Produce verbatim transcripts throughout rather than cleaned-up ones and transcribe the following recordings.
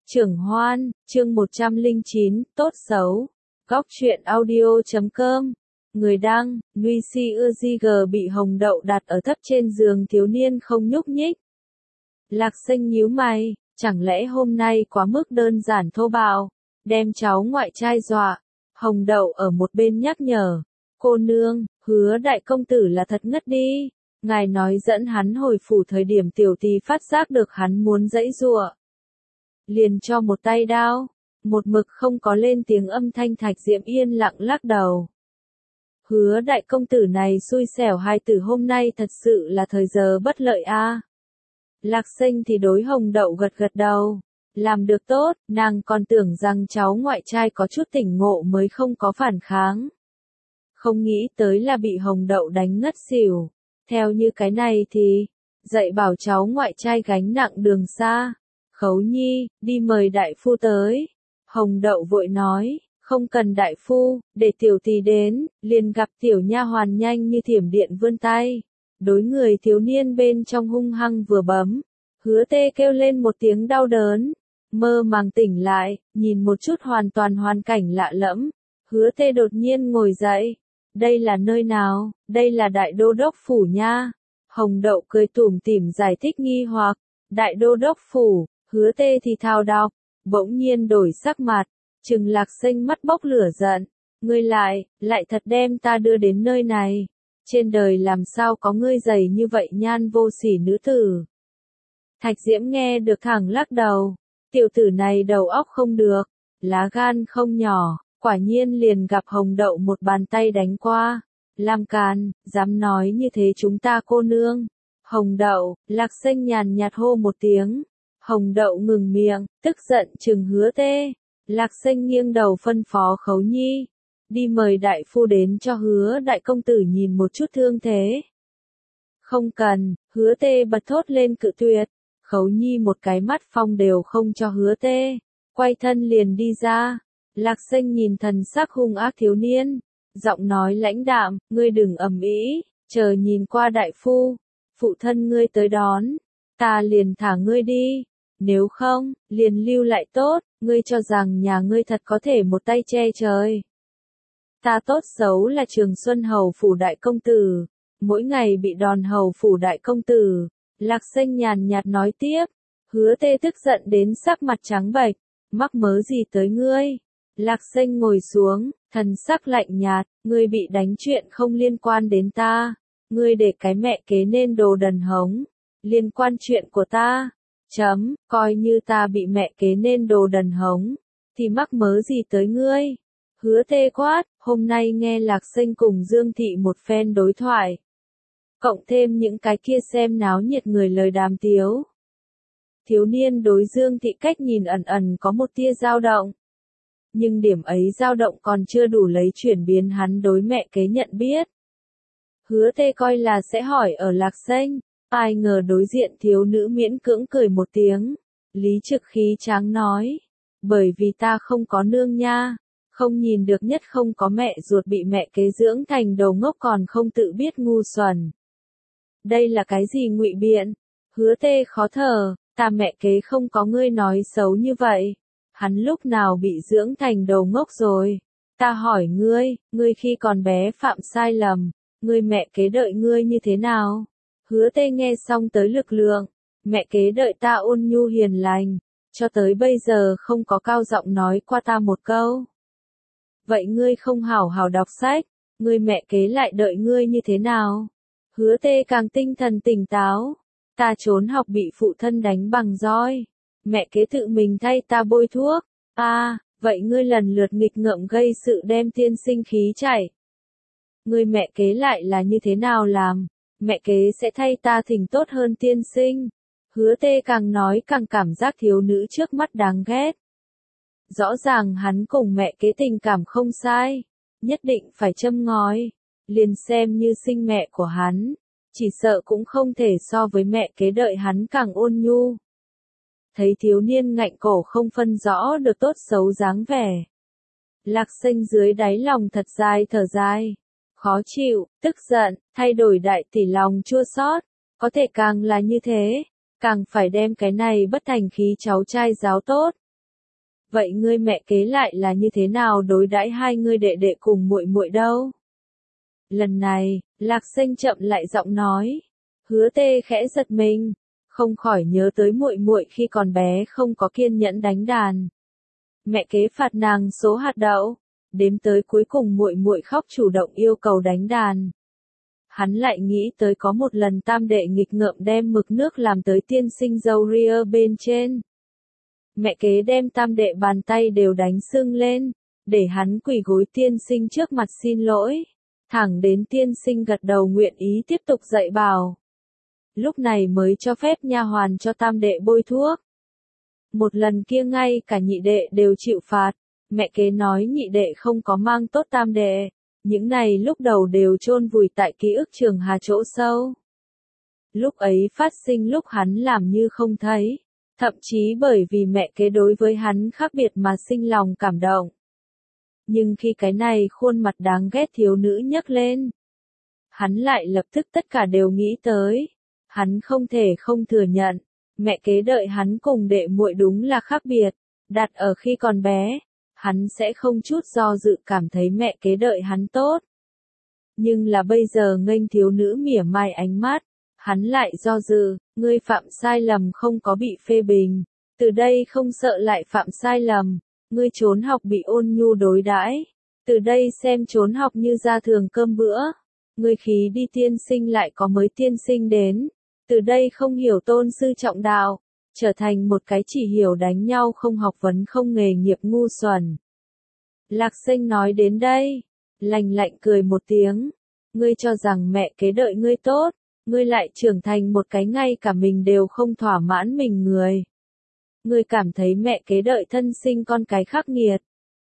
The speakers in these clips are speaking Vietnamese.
Trưởng Hoan, chương một trăm lẻ chín, tốt xấu. Góc truyện audio chấm com. Người đăng, Nuy Si Ư bị hồng đậu đặt ở thấp trên giường thiếu niên không nhúc nhích. Lạc Sinh nhíu mày, chẳng lẽ hôm nay quá mức đơn giản thô bạo, đem cháu ngoại trai dọa. Hồng đậu ở một bên nhắc nhở, cô nương, Hứa đại công tử là thật ngất đi. Ngài nói dẫn hắn hồi phủ thời điểm tiểu tỳ phát giác được hắn muốn giãy giụa, liền cho một tay đao, một mực không có lên tiếng âm thanh. Thạch Diễm yên lặng lắc đầu. Hứa đại công tử này xui xẻo, hai tử hôm nay thật sự là thời giờ bất lợi a. À. Lạc Sinh thì đối hồng đậu gật gật đầu, làm được tốt, nàng còn tưởng rằng cháu ngoại trai có chút tỉnh ngộ mới không có phản kháng. Không nghĩ tới là bị hồng đậu đánh ngất xỉu, theo như cái này thì, dạy bảo cháu ngoại trai gánh nặng đường xa. Khấu Nhi, đi mời đại phu tới. Hồng đậu vội nói, không cần đại phu, để tiểu tỳ đến. Liền gặp tiểu nha hoàn nhanh như thiểm điện vươn tay, đối người thiếu niên bên trong hung hăng vừa bấm. Hứa Tê kêu lên một tiếng đau đớn, mơ màng tỉnh lại, nhìn một chút hoàn toàn hoàn cảnh lạ lẫm. Hứa Tê đột nhiên ngồi dậy, đây là nơi nào? Đây là đại đô đốc phủ nha. Hồng đậu cười tủm tỉm giải thích nghi hoặc, đại đô đốc phủ. Hứa Tê thì thao đọc, bỗng nhiên đổi sắc mặt, trừng Lạc Sinh mắt bốc lửa giận. Ngươi lại, lại thật đem ta đưa đến nơi này. Trên đời làm sao có ngươi dày như vậy nhan vô sỉ nữ tử. Thạch Diễm nghe được thẳng lắc đầu, tiểu tử này đầu óc không được, lá gan không nhỏ, quả nhiên liền gặp hồng đậu một bàn tay đánh qua. Làm càn, dám nói như thế chúng ta cô nương. Hồng đậu, Lạc Sinh nhàn nhạt hô một tiếng. Hồng đậu ngừng miệng, tức giận trừng Hứa Tê. Lạc Sinh nghiêng đầu phân phó Khấu Nhi, đi mời đại phu đến cho Hứa đại công tử nhìn một chút thương thế. Không cần, Hứa Tê bật thốt lên cự tuyệt. Khấu Nhi một cái mắt phong đều không cho Hứa Tê, quay thân liền đi ra. Lạc Sinh nhìn thần sắc hung ác thiếu niên, giọng nói lãnh đạm, ngươi đừng ầm ĩ, chờ nhìn qua đại phu, phụ thân ngươi tới đón, ta liền thả ngươi đi. Nếu không, liền lưu lại tốt, ngươi cho rằng nhà ngươi thật có thể một tay che trời. Ta tốt xấu là Trường Xuân hầu phủ đại công tử, mỗi ngày bị đòn hầu phủ đại công tử. Lạc Sinh nhàn nhạt nói tiếp. Hứa Tê tức giận đến sắc mặt trắng bệch, mắc mớ gì tới ngươi. Lạc Sinh ngồi xuống, thần sắc lạnh nhạt, ngươi bị đánh chuyện không liên quan đến ta, ngươi để cái mẹ kế nên đồ đần hống, liên quan chuyện của ta. Chấm, coi như ta bị mẹ kế nên đồ đần hống, thì mắc mớ gì tới ngươi. Hứa Tê quát, hôm nay nghe Lạc Sinh cùng Dương Thị một phen đối thoại, cộng thêm những cái kia xem náo nhiệt người lời đàm tiếu. Thiếu niên đối Dương Thị cách nhìn ẩn ẩn có một tia dao động. Nhưng điểm ấy dao động còn chưa đủ lấy chuyển biến hắn đối mẹ kế nhận biết. Hứa Tê coi là sẽ hỏi ở Lạc Sinh. Ai ngờ đối diện thiếu nữ miễn cưỡng cười một tiếng, lý trực khí tráng nói, bởi vì ta không có nương nha, không nhìn được nhất không có mẹ ruột bị mẹ kế dưỡng thành đầu ngốc còn không tự biết ngu xuẩn. Đây là cái gì ngụy biện? Hứa Tê khó thở, ta mẹ kế không có ngươi nói xấu như vậy, hắn lúc nào bị dưỡng thành đầu ngốc rồi? Ta hỏi ngươi, ngươi khi còn bé phạm sai lầm, ngươi mẹ kế đợi ngươi như thế nào? Hứa Tê nghe xong tới lực lượng, mẹ kế đợi ta ôn nhu hiền lành, cho tới bây giờ không có cao giọng nói qua ta một câu. Vậy ngươi không hảo hảo đọc sách, ngươi mẹ kế lại đợi ngươi như thế nào? Hứa Tê càng tinh thần tỉnh táo, ta trốn học bị phụ thân đánh bằng roi, mẹ kế tự mình thay ta bôi thuốc. À, vậy ngươi lần lượt nghịch ngợm gây sự đem tiên sinh khí chảy. Ngươi mẹ kế lại là như thế nào làm? Mẹ kế sẽ thay ta thỉnh tốt hơn tiên sinh. Hứa Tê càng nói càng cảm giác thiếu nữ trước mắt đáng ghét. Rõ ràng hắn cùng mẹ kế tình cảm không sai, nhất định phải châm ngòi, liền xem như sinh mẹ của hắn, chỉ sợ cũng không thể so với mẹ kế đợi hắn càng ôn nhu. Thấy thiếu niên ngạnh cổ không phân rõ được tốt xấu dáng vẻ, Lạc Sinh dưới đáy lòng thật dài thở dài. Khó chịu, tức giận, thay đổi đại tỷ lòng chua xót, có thể càng là như thế, càng phải đem cái này bất thành khí cháu trai giáo tốt, vậy ngươi mẹ kế lại là như thế nào đối đãi hai ngươi đệ đệ cùng muội muội đâu? Lần này, Lạc Xanh chậm lại giọng nói. Hứa Tê khẽ giật mình, không khỏi nhớ tới muội muội khi còn bé không có kiên nhẫn đánh đàn. Mẹ kế phạt nàng số hạt đậu, đếm tới cuối cùng muội muội khóc chủ động yêu cầu đánh đàn. Hắn lại nghĩ tới có một lần tam đệ nghịch ngợm đem mực nước làm tới tiên sinh dâu ria bên trên. Mẹ kế đem tam đệ bàn tay đều đánh sưng lên, để hắn quỳ gối tiên sinh trước mặt xin lỗi. Thẳng đến tiên sinh gật đầu nguyện ý tiếp tục dạy bảo. Lúc này mới cho phép nha hoàn cho tam đệ bôi thuốc. Một lần kia ngay cả nhị đệ đều chịu phạt, mẹ kế nói nhị đệ không có mang tốt tam đệ, những này lúc đầu đều chôn vùi tại ký ức Trường Hà chỗ sâu. Lúc ấy phát sinh lúc hắn làm như không thấy, thậm chí bởi vì mẹ kế đối với hắn khác biệt mà sinh lòng cảm động. Nhưng khi cái này khuôn mặt đáng ghét thiếu nữ nhấc lên, hắn lại lập tức tất cả đều nghĩ tới. Hắn không thể không thừa nhận, mẹ kế đợi hắn cùng đệ muội đúng là khác biệt, đặt ở khi còn bé, hắn sẽ không chút do dự cảm thấy mẹ kế đợi hắn tốt. Nhưng là bây giờ nghênh thiếu nữ mỉa mai ánh mắt, hắn lại do dự, ngươi phạm sai lầm không có bị phê bình, từ đây không sợ lại phạm sai lầm, ngươi trốn học bị ôn nhu đối đãi, từ đây xem trốn học như ra thường cơm bữa, ngươi khí đi tiên sinh lại có mới tiên sinh đến. Từ đây không hiểu tôn sư trọng đạo, trở thành một cái chỉ hiểu đánh nhau không học vấn không nghề nghiệp ngu xuẩn. Lạc Xanh nói đến đây, lành lạnh cười một tiếng, ngươi cho rằng mẹ kế đợi ngươi tốt, ngươi lại trưởng thành một cái ngay cả mình đều không thỏa mãn mình người. Ngươi cảm thấy mẹ kế đợi thân sinh con cái khắc nghiệt.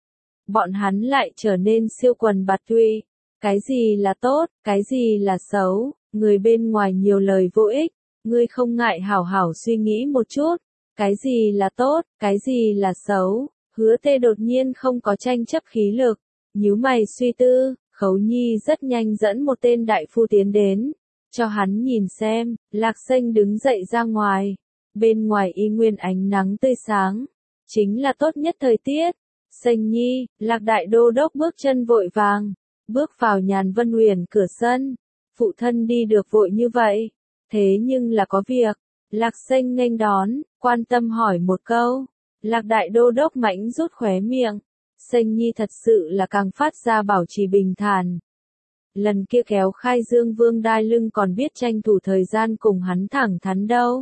Bọn hắn lại trở nên siêu quần bạt tụy, cái gì là tốt, cái gì là xấu. Người bên ngoài nhiều lời vô ích, ngươi không ngại hảo hảo suy nghĩ một chút, cái gì là tốt, cái gì là xấu. Hứa Tê đột nhiên không có tranh chấp khí lực, nhíu mày suy tư, Khấu Nhi rất nhanh dẫn một tên đại phu tiến đến, cho hắn nhìn xem. Lạc Xanh đứng dậy ra ngoài, bên ngoài y nguyên ánh nắng tươi sáng, chính là tốt nhất thời tiết. Xanh Nhi, Lạc Đại Đô Đốc bước chân vội vàng, bước vào Nhàn Vân Huyền cửa sân. Phụ thân đi được vội như vậy, thế nhưng là có việc. Lạc Xanh nghênh đón, quan tâm hỏi một câu. Lạc Đại Đô Đốc mãnh rút khóe miệng. Xanh Nhi thật sự là càng phát ra bảo trì bình thản. Lần kia kéo khai dương vương đai lưng còn biết tranh thủ thời gian cùng hắn thẳng thắn đâu.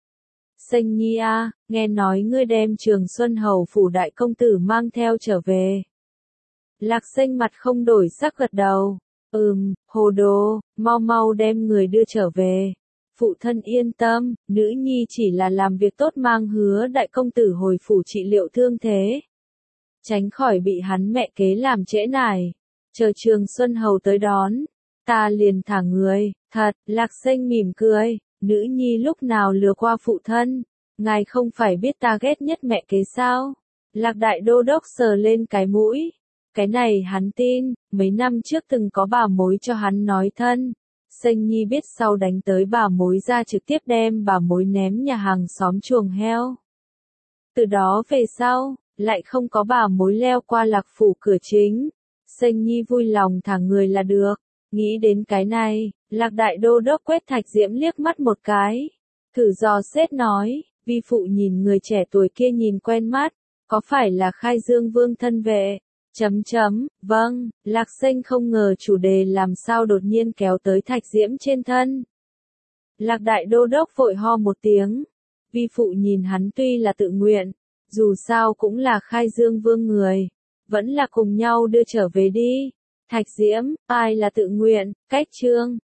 Xanh Nhi a, nghe nói ngươi đem Trường Xuân Hầu phủ đại công tử mang theo trở về. Lạc Xanh mặt không đổi sắc gật đầu. Ừm, hồ đồ, mau mau đem người đưa trở về. Phụ thân yên tâm, nữ nhi chỉ là làm việc tốt mang hứa đại công tử hồi phủ trị liệu thương thế. Tránh khỏi bị hắn mẹ kế làm trễ nải. Chờ Trường Xuân Hầu tới đón, ta liền thả người. Thật, Lạc Xanh mỉm cười, nữ nhi lúc nào lừa qua phụ thân. Ngài không phải biết ta ghét nhất mẹ kế sao? Lạc Đại Đô Đốc sờ lên cái mũi. Cái này hắn tin, mấy năm trước từng có bà mối cho hắn nói thân. Xanh Nhi biết sau đánh tới bà mối ra trực tiếp đem bà mối ném nhà hàng xóm chuồng heo. Từ đó về sau, lại không có bà mối leo qua Lạc phủ cửa chính. Xanh Nhi vui lòng thả người là được. Nghĩ đến cái này, Lạc Đại Đô Đốc quét Thạch Diễm liếc mắt một cái. Thử dò xét nói, vi phụ nhìn người trẻ tuổi kia nhìn quen mắt, có phải là Khai Dương Vương thân vệ? Chấm chấm, vâng. Lạc Xanh không ngờ chủ đề làm sao đột nhiên kéo tới Thạch Diễm trên thân. Lạc Đại Đô Đốc vội ho một tiếng. Vi phụ nhìn hắn tuy là tự nguyện, dù sao cũng là Khai Dương Vương người, vẫn là cùng nhau đưa trở về đi. Thạch Diễm, ai là tự nguyện, cách trương,